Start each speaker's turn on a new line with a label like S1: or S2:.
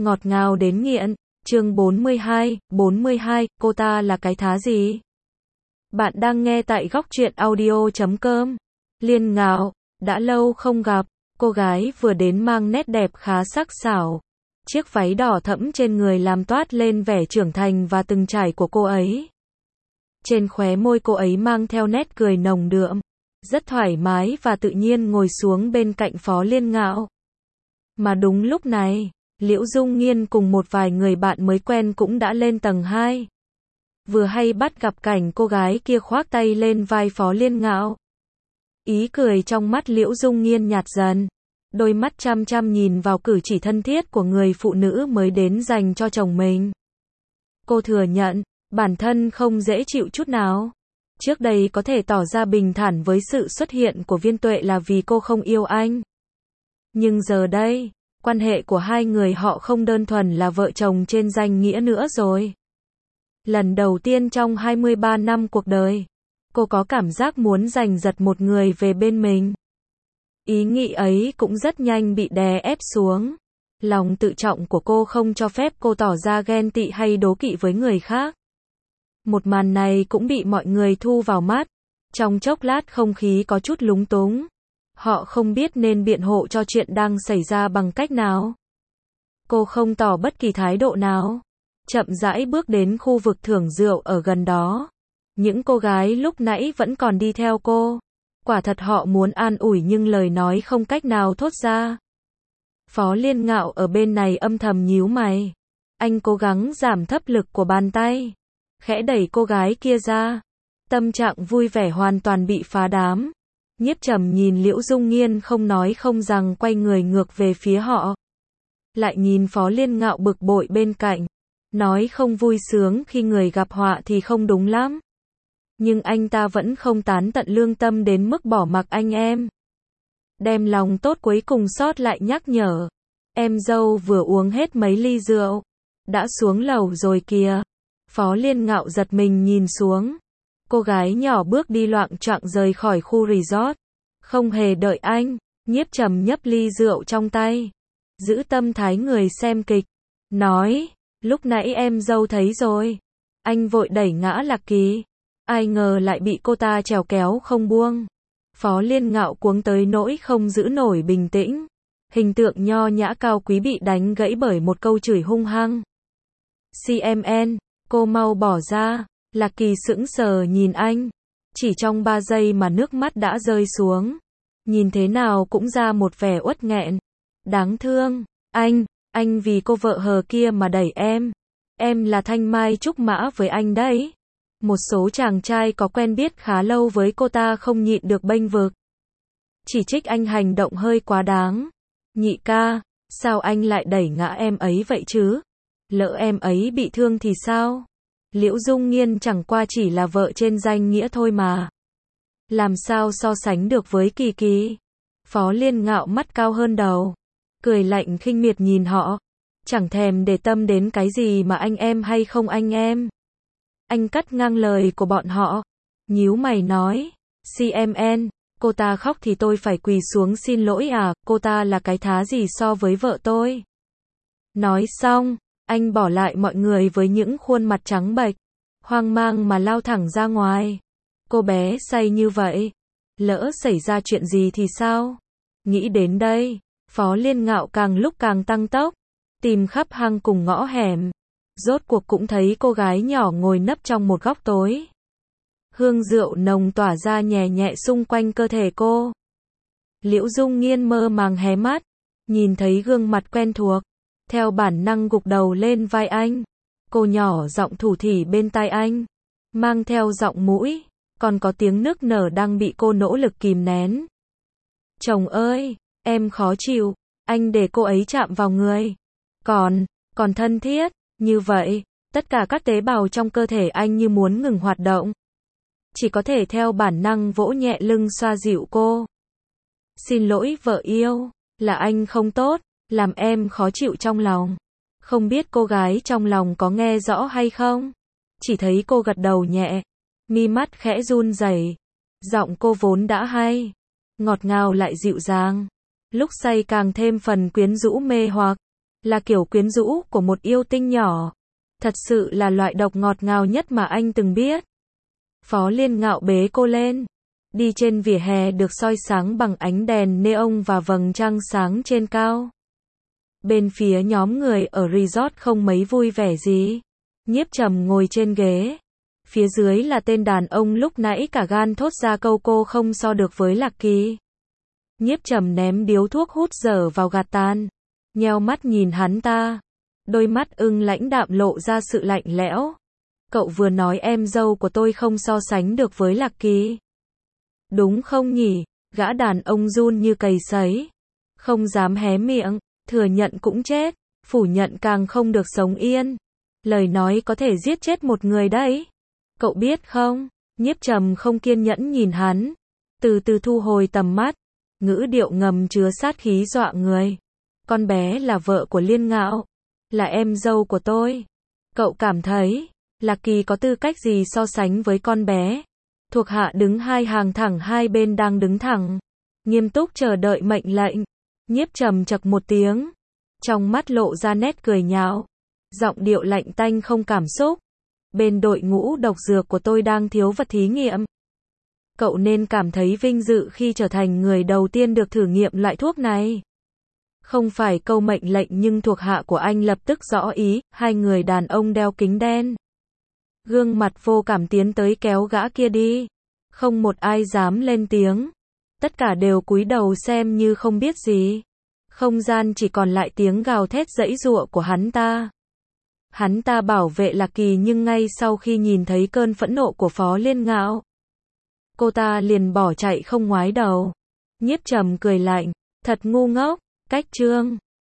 S1: ngọt ngào đến nghiện. Chương 42, cô ta là cái thá gì? Bạn đang nghe tại góc truyện audio.com. Liên Ngạo, đã lâu không gặp, cô gái vừa đến mang nét đẹp khá sắc sảo. Chiếc váy đỏ thẫm trên người làm toát lên vẻ trưởng thành và từng trải của cô ấy. Trên khóe môi cô ấy mang theo nét cười nồng đượm, rất thoải mái và tự nhiên ngồi xuống bên cạnh Phó Liên Ngạo. Mà đúng lúc này, Liễu Dung Nghiên cùng một vài người bạn mới quen cũng đã lên tầng 2. Vừa hay bắt gặp cảnh cô gái kia khoác tay lên vai Phó Liên Ngạo. Ý cười trong mắt Liễu Dung Nghiên nhạt dần, đôi mắt chăm chăm nhìn vào cử chỉ thân thiết của người phụ nữ mới đến dành cho chồng mình. Cô thừa nhận, bản thân không dễ chịu chút nào. Trước đây có thể tỏ ra bình thản với sự xuất hiện của Viên Tuệ là vì cô không yêu anh. Nhưng giờ đây, quan hệ của hai người họ không đơn thuần là vợ chồng trên danh nghĩa nữa rồi. Lần đầu tiên trong 23 năm cuộc đời, cô có cảm giác muốn giành giật một người về bên mình. Ý nghĩ ấy cũng rất nhanh bị đè ép xuống. Lòng tự trọng của cô không cho phép cô tỏ ra ghen tị hay đố kỵ với người khác. Một màn này cũng bị mọi người thu vào mắt. Trong chốc lát không khí có chút lúng túng. Họ không biết nên biện hộ cho chuyện đang xảy ra bằng cách nào. Cô không tỏ bất kỳ thái độ nào. Chậm rãi bước đến khu vực thưởng rượu ở gần đó. Những cô gái lúc nãy vẫn còn đi theo cô. Quả thật họ muốn an ủi nhưng lời nói không cách nào thốt ra. Phó Liên Ngạo ở bên này âm thầm nhíu mày. Anh cố gắng giảm thấp lực của bàn tay, khẽ đẩy cô gái kia ra. Tâm trạng vui vẻ hoàn toàn bị phá đám. Nhiếp Trầm nhìn Liễu Dung Nghiên không nói không rằng quay người ngược về phía họ. Lại nhìn Phó Liên Ngạo bực bội bên cạnh. Nói không vui sướng khi người gặp họa thì không đúng lắm. Nhưng anh ta vẫn không tán tận lương tâm đến mức bỏ mặc anh em. Đem lòng tốt cuối cùng sót lại nhắc nhở. Em dâu vừa uống hết mấy ly rượu. Đã xuống lầu rồi kìa. Phó Liên Ngạo giật mình nhìn xuống. Cô gái nhỏ bước đi loạng choạng rời khỏi khu resort. Không hề đợi anh, Nhiếp Trầm nhấp ly rượu trong tay. Giữ tâm thái người xem kịch. Nói, lúc nãy em dâu thấy rồi. Anh vội đẩy ngã Lạc Kỳ. Ai ngờ lại bị cô ta trèo kéo không buông. Phó Liên Ngạo cuống tới nỗi không giữ nổi bình tĩnh. Hình tượng nho nhã cao quý bị đánh gãy bởi một câu chửi hung hăng. CMN, cô mau bỏ ra. Lạc Kỳ sững sờ nhìn anh. Chỉ trong 3 giây mà nước mắt đã rơi xuống. Nhìn thế nào cũng ra một vẻ uất nghẹn. Đáng thương. Anh vì cô vợ hờ kia mà đẩy em. Em là thanh mai trúc mã với anh đấy. Một số chàng trai có quen biết khá lâu với cô ta không nhịn được bênh vực. Chỉ trích anh hành động hơi quá đáng. Nhị ca, sao anh lại đẩy ngã em ấy vậy chứ? Lỡ em ấy bị thương thì sao? Liễu Dung Nghiên chẳng qua chỉ là vợ trên danh nghĩa thôi mà. Làm sao so sánh được với Kỳ Kỳ? Phó Liên Ngạo mắt cao hơn đầu. Cười lạnh khinh miệt nhìn họ. Chẳng thèm để tâm đến cái gì mà anh em hay không anh em. Anh cắt ngang lời của bọn họ. Nhíu mày nói. CMN, cô ta khóc thì tôi phải quỳ xuống xin lỗi à? Cô ta là cái thá gì so với vợ tôi? Nói xong, anh bỏ lại mọi người với những khuôn mặt trắng bệch. Hoang mang mà lao thẳng ra ngoài. Cô bé say như vậy. Lỡ xảy ra chuyện gì thì sao? Nghĩ đến đây, Phó Liên Ngạo càng lúc càng tăng tốc. Tìm khắp hang cùng ngõ hẻm. Rốt cuộc cũng thấy cô gái nhỏ ngồi nấp trong một góc tối. Hương rượu nồng tỏa ra nhẹ nhẹ xung quanh cơ thể cô. Liễu Dung Nghiên mơ màng hé mắt. Nhìn thấy gương mặt quen thuộc. Theo bản năng gục đầu lên vai anh. Cô nhỏ giọng thủ thỉ bên tai anh. Mang theo giọng mũi. Còn có tiếng nức nở đang bị cô nỗ lực kìm nén. Chồng ơi, em khó chịu. Anh để cô ấy chạm vào người. Còn thân thiết. Như vậy, tất cả các tế bào trong cơ thể anh như muốn ngừng hoạt động. Chỉ có thể theo bản năng vỗ nhẹ lưng xoa dịu cô. Xin lỗi vợ yêu, là anh không tốt, làm em khó chịu trong lòng. Không biết cô gái trong lòng có nghe rõ hay không? Chỉ thấy cô gật đầu nhẹ, mi mắt khẽ run rẩy. Giọng cô vốn đã hay, ngọt ngào lại dịu dàng. Lúc say càng thêm phần quyến rũ mê hoặc. là kiểu quyến rũ của một yêu tinh nhỏ. Thật sự là loại độc ngọt ngào nhất mà anh từng biết. Phó Liên Ngạo bế cô lên. Đi trên vỉa hè được soi sáng bằng ánh đèn neon và vầng trăng sáng trên cao. Bên phía nhóm người ở resort không mấy vui vẻ gì. Nhiếp Trầm ngồi trên ghế. Phía dưới là tên đàn ông lúc nãy cả gan thốt ra câu cô không so được với Lạc Kỳ. Nhiếp Trầm ném điếu thuốc hút dở vào gạt tàn. Nheo mắt nhìn hắn ta. Đôi mắt ưng lãnh đạm lộ ra sự lạnh lẽo. Cậu vừa nói em dâu của tôi không so sánh được với Lạc Kỳ. Đúng không nhỉ? Gã đàn ông run như cầy sấy. Không dám hé miệng, thừa nhận cũng chết, phủ nhận càng không được sống yên. Lời nói có thể giết chết một người đấy. Cậu biết không? Nhiếp Trầm không kiên nhẫn nhìn hắn. Từ từ thu hồi tầm mắt. Ngữ điệu ngầm chứa sát khí dọa người. Con bé là vợ của Liên Ngạo. Là em dâu của tôi. Cậu cảm thấy Lạc Kỳ có tư cách gì so sánh với con bé? Thuộc hạ đứng hai hàng thẳng, hai bên đang đứng thẳng. Nghiêm túc chờ đợi mệnh lệnh. Nhiếp Trầm chậc một tiếng. Trong mắt lộ ra nét cười nhạo. Giọng điệu lạnh tanh không cảm xúc. Bên đội ngũ độc dược của tôi đang thiếu vật thí nghiệm. Cậu nên cảm thấy vinh dự khi trở thành người đầu tiên được thử nghiệm loại thuốc này. Không phải câu mệnh lệnh nhưng thuộc hạ của anh lập tức rõ ý. Hai người đàn ông đeo kính đen. Gương mặt vô cảm tiến tới kéo gã kia đi. Không một ai dám lên tiếng. Tất cả đều cúi đầu xem như không biết gì. Không gian chỉ còn lại tiếng gào thét giãy giụa của hắn ta. Hắn ta bảo vệ Lạc Kỳ nhưng ngay sau khi nhìn thấy cơn phẫn nộ của Phó Liên Ngạo, cô ta liền bỏ chạy không ngoái đầu. Nhiếp Trầm cười lạnh. Thật ngu ngốc. Cách chương